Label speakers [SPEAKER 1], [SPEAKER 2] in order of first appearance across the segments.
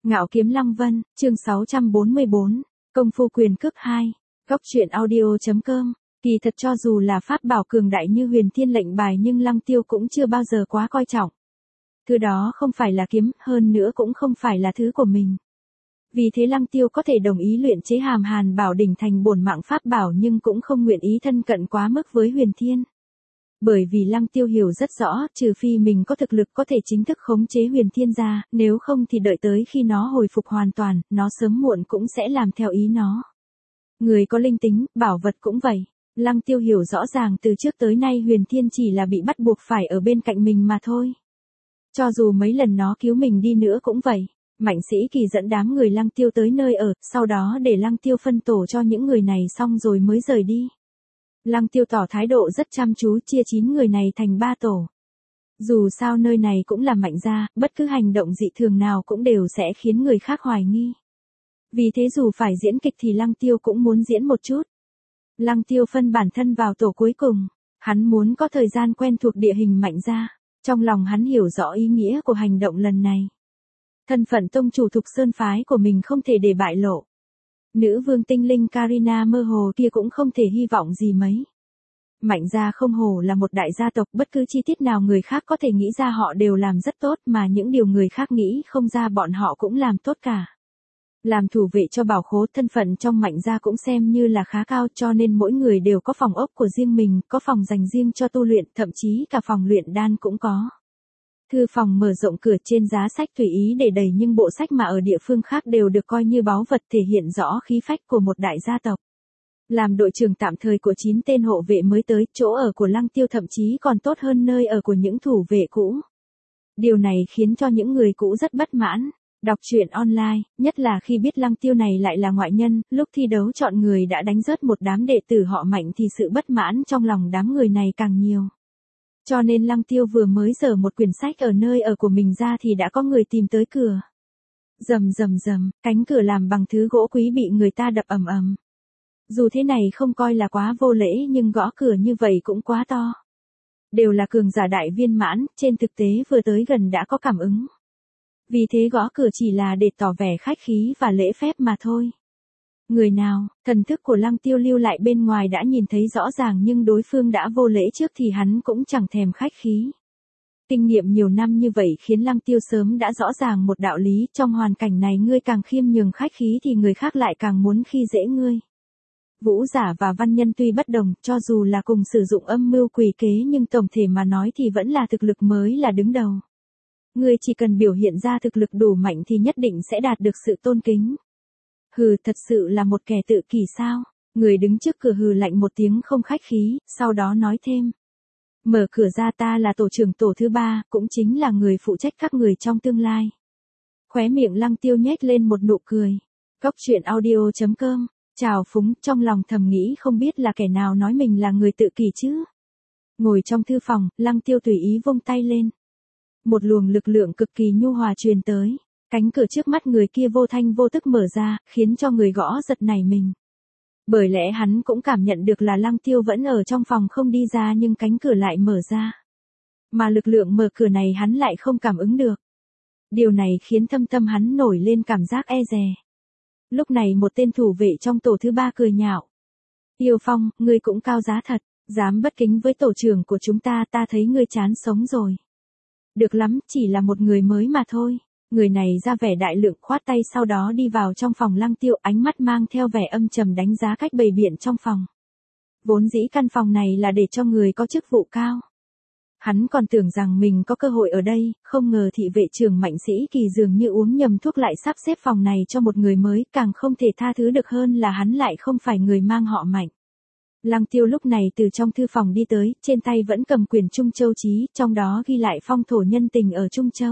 [SPEAKER 1] Ngạo Kiếm Lăng Vân, chương 644, Công phu quyền cước 2, góc truyện audio.com. Kỳ thật cho dù là pháp bảo cường đại như Huyền Thiên lệnh bài nhưng Lăng Tiêu cũng chưa bao giờ quá coi trọng. Thứ đó không phải là kiếm, hơn nữa cũng không phải là thứ của mình. Vì thế Lăng Tiêu có thể đồng ý luyện chế Hàm Hàn Bảo Đỉnh thành bổn mạng pháp bảo nhưng cũng không nguyện ý thân cận quá mức với Huyền Thiên. Bởi vì Lăng Tiêu hiểu rất rõ, trừ phi mình có thực lực có thể chính thức khống chế Huyền Thiên ra, nếu không thì đợi tới khi nó hồi phục hoàn toàn, nó sớm muộn cũng sẽ làm theo ý nó. Người có linh tính, bảo vật cũng vậy. Lăng Tiêu hiểu rõ ràng từ trước tới nay Huyền Thiên chỉ là bị bắt buộc phải ở bên cạnh mình mà thôi. Cho dù mấy lần nó cứu mình đi nữa cũng vậy. Mạnh Sĩ Kỳ dẫn đám người Lăng Tiêu tới nơi ở, sau đó để Lăng Tiêu phân tổ cho những người này xong rồi mới rời đi. Lăng Tiêu tỏ thái độ rất chăm chú, chia 9 người này thành 3 tổ. Dù sao nơi này cũng là Mạnh gia, bất cứ hành động dị thường nào cũng đều sẽ khiến người khác hoài nghi. Vì thế dù phải diễn kịch thì Lăng Tiêu cũng muốn diễn một chút. Lăng Tiêu phân bản thân vào tổ cuối cùng. Hắn muốn có thời gian quen thuộc địa hình Mạnh gia. Trong lòng hắn hiểu rõ ý nghĩa của hành động lần này. Thân phận tông chủ Thục Sơn phái của mình không thể để bại lộ. Nữ vương tinh linh Karina mơ hồ kia cũng không thể hy vọng gì mấy. Mạnh gia không hổ là một đại gia tộc, bất cứ chi tiết nào người khác có thể nghĩ ra họ đều làm rất tốt, mà những điều người khác nghĩ không ra bọn họ cũng làm tốt cả. Làm thủ vệ cho bảo khố, thân phận trong Mạnh gia cũng xem như là khá cao, cho nên mỗi người đều có phòng ốc của riêng mình, có phòng dành riêng cho tu luyện, thậm chí cả phòng luyện đan cũng có. Thư phòng mở rộng, cửa trên giá sách tùy ý để đầy nhưng bộ sách mà ở địa phương khác đều được coi như báu vật, thể hiện rõ khí phách của một đại gia tộc. Làm đội trưởng tạm thời của 9 tên hộ vệ mới tới, chỗ ở của Lăng Tiêu thậm chí còn tốt hơn nơi ở của những thủ vệ cũ. Điều này khiến cho những người cũ rất bất mãn. Đọc truyện online, nhất là khi biết Lăng Tiêu này lại là ngoại nhân, lúc thi đấu chọn người đã đánh rớt một đám đệ tử họ Mạnh thì sự bất mãn trong lòng đám người này càng nhiều. Cho nên Lăng Tiêu vừa mới dở một quyển sách ở nơi ở của mình ra thì đã có người tìm tới cửa. Rầm rầm rầm, cánh cửa làm bằng thứ gỗ quý bị người ta đập ầm ầm. Dù thế này không coi là quá vô lễ nhưng gõ cửa như vậy cũng quá to. Đều là cường giả đại viên mãn, trên thực tế vừa tới gần đã có cảm ứng. Vì thế gõ cửa chỉ là để tỏ vẻ khách khí và lễ phép mà thôi. Người nào, thần thức của Lăng Tiêu lưu lại bên ngoài đã nhìn thấy rõ ràng nhưng đối phương đã vô lễ trước thì hắn cũng chẳng thèm khách khí. Kinh nghiệm nhiều năm như vậy khiến Lăng Tiêu sớm đã rõ ràng một đạo lý, trong hoàn cảnh này ngươi càng khiêm nhường khách khí thì người khác lại càng muốn khi dễ ngươi. Vũ giả và văn nhân tuy bất đồng, cho dù là cùng sử dụng âm mưu quỷ kế nhưng tổng thể mà nói thì vẫn là thực lực mới là đứng đầu. Ngươi chỉ cần biểu hiện ra thực lực đủ mạnh thì nhất định sẽ đạt được sự tôn kính. Hừ, thật sự là một kẻ tự kỷ sao? Người đứng trước cửa hừ lạnh một tiếng không khách khí, sau đó nói thêm. Mở cửa ra, ta là tổ trưởng tổ thứ 3, cũng chính là người phụ trách các người trong tương lai. Khóe miệng Lăng Tiêu nhếch lên một nụ cười. Góc truyện audio.com. Chào phúng, trong lòng thầm nghĩ không biết là kẻ nào nói mình là người tự kỷ chứ. Ngồi trong thư phòng, Lăng Tiêu tùy ý vung tay lên. Một luồng lực lượng cực kỳ nhu hòa truyền tới. Cánh cửa trước mắt người kia vô thanh vô tức mở ra, khiến cho người gõ giật nảy mình. Bởi lẽ hắn cũng cảm nhận được là Lăng Tiêu vẫn ở trong phòng không đi ra nhưng cánh cửa lại mở ra. Mà lực lượng mở cửa này hắn lại không cảm ứng được. Điều này khiến thâm tâm hắn nổi lên cảm giác e dè. Lúc này một tên thủ vệ trong tổ thứ 3 cười nhạo. Yêu Phong, ngươi cũng cao giá thật, dám bất kính với tổ trưởng của chúng ta, ta thấy ngươi chán sống rồi. Được lắm, chỉ là một người mới mà thôi. Người này ra vẻ đại lượng khoát tay sau đó đi vào trong phòng Lăng Tiêu, ánh mắt mang theo vẻ âm trầm đánh giá cách bày biện trong phòng. Vốn dĩ căn phòng này là để cho người có chức vụ cao. Hắn còn tưởng rằng mình có cơ hội ở đây, không ngờ thị vệ trưởng Mạnh Sĩ Kỳ dường như uống nhầm thuốc lại sắp xếp phòng này cho một người mới, càng không thể tha thứ được hơn là hắn lại không phải người mang họ Mạnh. Lăng Tiêu lúc này từ trong thư phòng đi tới, trên tay vẫn cầm quyển Trung Châu Chí, trong đó ghi lại phong thổ nhân tình ở Trung Châu.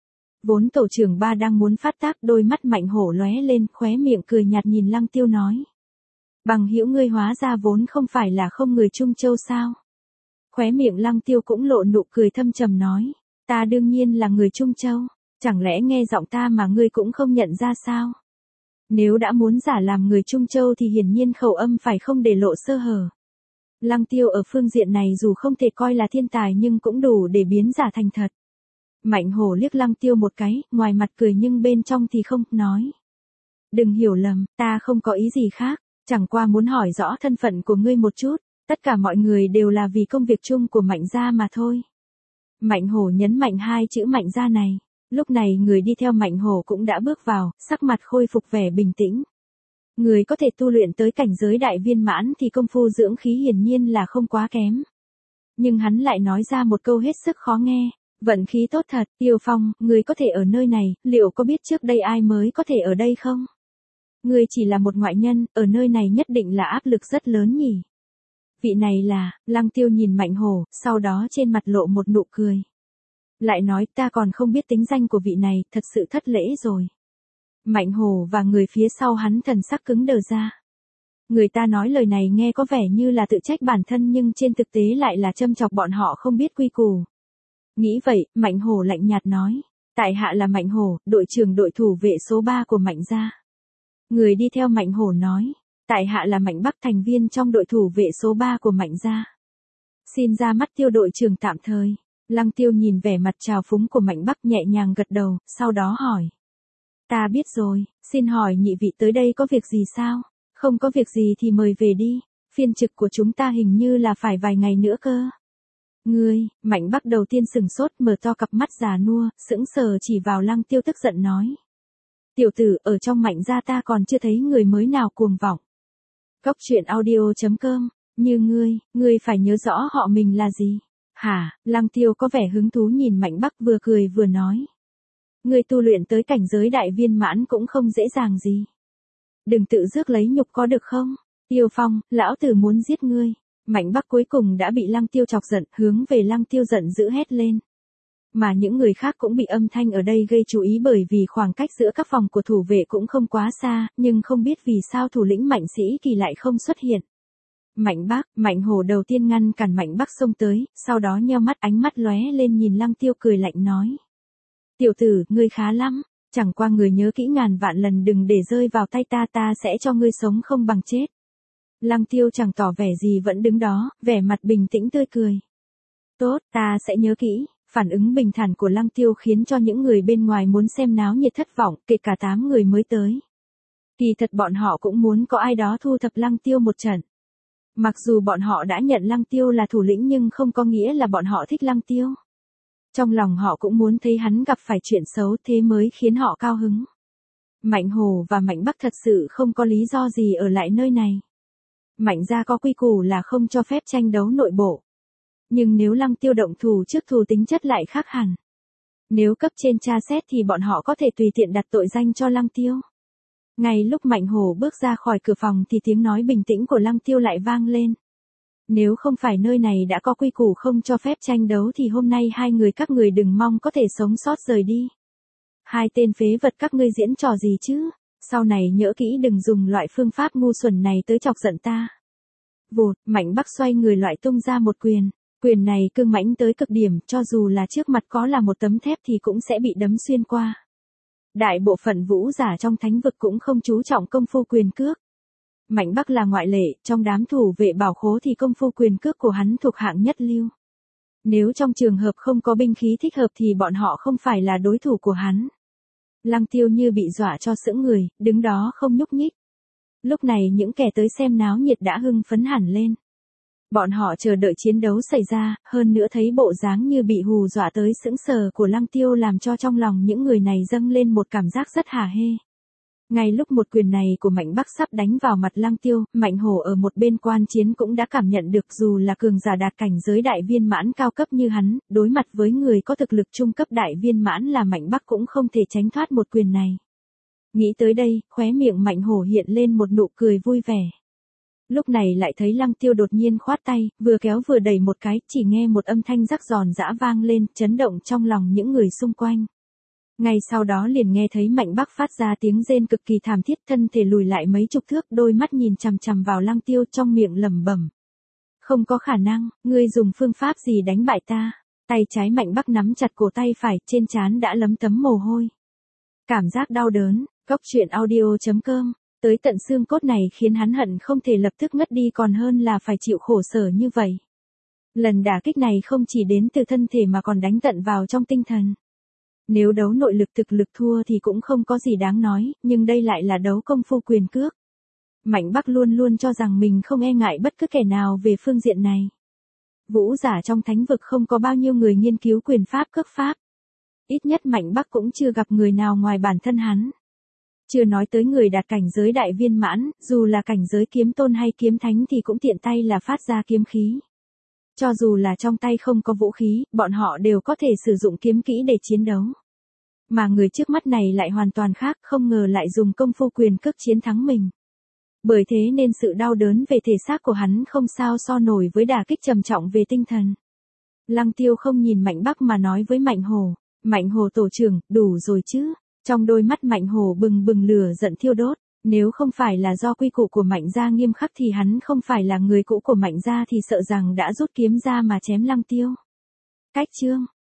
[SPEAKER 1] Vốn tổ trưởng 3 đang muốn phát tác, đôi mắt Mạnh hổ lóe lên, khóe miệng cười nhạt nhìn Lăng Tiêu nói. Bằng hữu ngươi hóa ra vốn không phải là không người Trung Châu sao? Khóe miệng Lăng Tiêu cũng lộ nụ cười thâm trầm nói. Ta đương nhiên là người Trung Châu, chẳng lẽ nghe giọng ta mà ngươi cũng không nhận ra sao? Nếu đã muốn giả làm người Trung Châu thì hiển nhiên khẩu âm phải không để lộ sơ hở. Lăng Tiêu ở phương diện này dù không thể coi là thiên tài nhưng cũng đủ để biến giả thành thật. Mạnh hổ liếc Lăng Tiêu một cái, ngoài mặt cười nhưng bên trong thì không, nói. Đừng hiểu lầm, ta không có ý gì khác, chẳng qua muốn hỏi rõ thân phận của ngươi một chút, tất cả mọi người đều là vì công việc chung của Mạnh gia mà thôi. Mạnh hổ nhấn mạnh hai chữ Mạnh gia này, lúc này người đi theo Mạnh hổ cũng đã bước vào, sắc mặt khôi phục vẻ bình tĩnh. Người có thể tu luyện tới cảnh giới đại viên mãn thì công phu dưỡng khí hiển nhiên là không quá kém. Nhưng hắn lại nói ra một câu hết sức khó nghe. Vận khí tốt thật, Tiêu Phong, người có thể ở nơi này, liệu có biết trước đây ai mới có thể ở đây không? Người chỉ là một ngoại nhân, ở nơi này nhất định là áp lực rất lớn nhỉ. Vị này là, Lăng Tiêu nhìn Mạnh hổ, sau đó trên mặt lộ một nụ cười. Lại nói ta còn không biết tính danh của vị này, thật sự thất lễ rồi. Mạnh hổ và người phía sau hắn thần sắc cứng đờ ra. Người ta nói lời này nghe có vẻ như là tự trách bản thân nhưng trên thực tế lại là châm chọc bọn họ không biết quy củ. Nghĩ vậy, Mạnh hổ lạnh nhạt nói. Tại hạ là Mạnh hổ, đội trưởng đội thủ vệ số 3 của Mạnh gia. Người đi theo Mạnh hổ nói. Tại hạ là Mạnh Bắc, thành viên trong đội thủ vệ số 3 của Mạnh gia. Xin ra mắt Tiêu đội trưởng tạm thời. Lăng Tiêu nhìn vẻ mặt trào phúng của Mạnh Bắc nhẹ nhàng gật đầu, sau đó hỏi. Ta biết rồi, xin hỏi nhị vị tới đây có việc gì sao? Không có việc gì thì mời về đi, phiên trực của chúng ta hình như là phải vài ngày nữa cơ. Ngươi, Mạnh Bắc đầu tiên sừng sốt mở to cặp mắt già nua, sững sờ chỉ vào Lăng Tiêu tức giận nói. Tiểu tử, ở trong Mạnh gia ta còn chưa thấy người mới nào cuồng vọng. Góc truyện audio.com, như ngươi phải nhớ rõ họ mình là gì. Hả, Lăng Tiêu có vẻ hứng thú nhìn Mạnh Bắc vừa cười vừa nói. Ngươi tu luyện tới cảnh giới đại viên mãn cũng không dễ dàng gì. Đừng tự rước lấy nhục có được không? Tiêu Phong, lão tử muốn giết ngươi. Mạnh Bắc cuối cùng đã bị Lăng Tiêu chọc giận, hướng về Lăng Tiêu giận dữ hét lên. Mà những người khác cũng bị âm thanh ở đây gây chú ý bởi vì khoảng cách giữa các phòng của thủ vệ cũng không quá xa, nhưng không biết vì sao thủ lĩnh Mạnh Sĩ Kỳ lại không xuất hiện. Mạnh Bắc, Mạnh hổ đầu tiên ngăn cản Mạnh Bắc xông tới, sau đó nheo mắt ánh mắt lóe lên nhìn Lăng Tiêu cười lạnh nói. Tiểu tử, ngươi khá lắm, chẳng qua người nhớ kỹ ngàn vạn lần đừng để rơi vào tay ta sẽ cho ngươi sống không bằng chết. Lăng Tiêu chẳng tỏ vẻ gì vẫn đứng đó, vẻ mặt bình tĩnh tươi cười. Tốt, ta sẽ nhớ kỹ. Phản ứng bình thản của Lăng Tiêu khiến cho những người bên ngoài muốn xem náo nhiệt thất vọng, kể cả 8 người mới tới. Kỳ thật bọn họ cũng muốn có ai đó thu thập Lăng Tiêu một trận. Mặc dù bọn họ đã nhận Lăng Tiêu là thủ lĩnh nhưng không có nghĩa là bọn họ thích Lăng Tiêu. Trong lòng họ cũng muốn thấy hắn gặp phải chuyện xấu thế mới khiến họ cao hứng. Mạnh Hồ và Mạnh Bắc thật sự không có lý do gì ở lại nơi này. Mạnh gia có quy củ là không cho phép tranh đấu nội bộ. Nhưng nếu Lăng Tiêu động thủ trước thù tính chất lại khác hẳn. Nếu cấp trên tra xét thì bọn họ có thể tùy tiện đặt tội danh cho Lăng Tiêu. Ngay lúc Mạnh Hổ bước ra khỏi cửa phòng thì tiếng nói bình tĩnh của Lăng Tiêu lại vang lên. Nếu không phải nơi này đã có quy củ không cho phép tranh đấu thì hôm nay hai người các người đừng mong có thể sống sót rời đi. Hai tên phế vật các ngươi diễn trò gì chứ? Sau này nhớ kỹ đừng dùng loại phương pháp ngu xuẩn này tới chọc giận ta. Vụt, Mạnh Bắc xoay người loại tung ra một quyền. Quyền này cương mãnh tới cực điểm, cho dù là trước mặt có là một tấm thép thì cũng sẽ bị đấm xuyên qua. Đại bộ phận vũ giả trong thánh vực cũng không chú trọng công phu quyền cước. Mạnh Bắc là ngoại lệ, trong đám thủ vệ bảo khố thì công phu quyền cước của hắn thuộc hạng nhất lưu. Nếu trong trường hợp không có binh khí thích hợp thì bọn họ không phải là đối thủ của hắn. Lăng Tiêu như bị dọa cho sững người, đứng đó không nhúc nhích. Lúc này những kẻ tới xem náo nhiệt đã hưng phấn hẳn lên. Bọn họ chờ đợi chiến đấu xảy ra, hơn nữa thấy bộ dáng như bị hù dọa tới sững sờ của Lăng Tiêu làm cho trong lòng những người này dâng lên một cảm giác rất hả hê. Ngay lúc một quyền này của Mạnh Bắc sắp đánh vào mặt Lăng Tiêu, Mạnh Hổ ở một bên quan chiến cũng đã cảm nhận được dù là cường giả đạt cảnh giới đại viên mãn cao cấp như hắn, đối mặt với người có thực lực trung cấp đại viên mãn là Mạnh Bắc cũng không thể tránh thoát một quyền này. Nghĩ tới đây, khóe miệng Mạnh Hổ hiện lên một nụ cười vui vẻ. Lúc này lại thấy Lăng Tiêu đột nhiên khoát tay, vừa kéo vừa đẩy một cái, chỉ nghe một âm thanh rắc giòn giã vang lên, chấn động trong lòng những người xung quanh. Ngay sau đó liền nghe thấy Mạnh Bắc phát ra tiếng rên cực kỳ thảm thiết, thân thể lùi lại mấy chục thước, đôi mắt nhìn chằm chằm vào Lăng Tiêu trong miệng lẩm bẩm. Không có khả năng, ngươi dùng phương pháp gì đánh bại ta? Tay trái Mạnh Bắc nắm chặt cổ tay phải, trên trán đã lấm tấm mồ hôi. Cảm giác đau đớn, góc truyện audio.com. Tới tận xương cốt này khiến hắn hận không thể lập tức ngất đi còn hơn là phải chịu khổ sở như vậy. Lần đả kích này không chỉ đến từ thân thể mà còn đánh tận vào trong tinh thần. Nếu đấu nội lực thực lực thua thì cũng không có gì đáng nói, nhưng đây lại là đấu công phu quyền cước. Mạnh Bắc luôn luôn cho rằng mình không e ngại bất cứ kẻ nào về phương diện này. Vũ giả trong thánh vực không có bao nhiêu người nghiên cứu quyền pháp cước pháp. Ít nhất Mạnh Bắc cũng chưa gặp người nào ngoài bản thân hắn. Chưa nói tới người đạt cảnh giới đại viên mãn, dù là cảnh giới kiếm tôn hay kiếm thánh thì cũng tiện tay là phát ra kiếm khí. Cho dù là trong tay không có vũ khí, bọn họ đều có thể sử dụng kiếm kỹ để chiến đấu. Mà người trước mắt này lại hoàn toàn khác, không ngờ lại dùng công phu quyền cước chiến thắng mình. Bởi thế nên sự đau đớn về thể xác của hắn không sao so nổi với đả kích trầm trọng về tinh thần. Lăng Tiêu không nhìn Mạnh Bắc mà nói với Mạnh Hồ, Mạnh Hồ tổ trưởng, đủ rồi chứ. Trong đôi mắt Mạnh Hồ bừng bừng lửa giận thiêu đốt, nếu không phải là do quy củ của Mạnh gia nghiêm khắc thì hắn không phải là người cũ của Mạnh gia thì sợ rằng đã rút kiếm ra mà chém Lăng Tiêu. Cách chương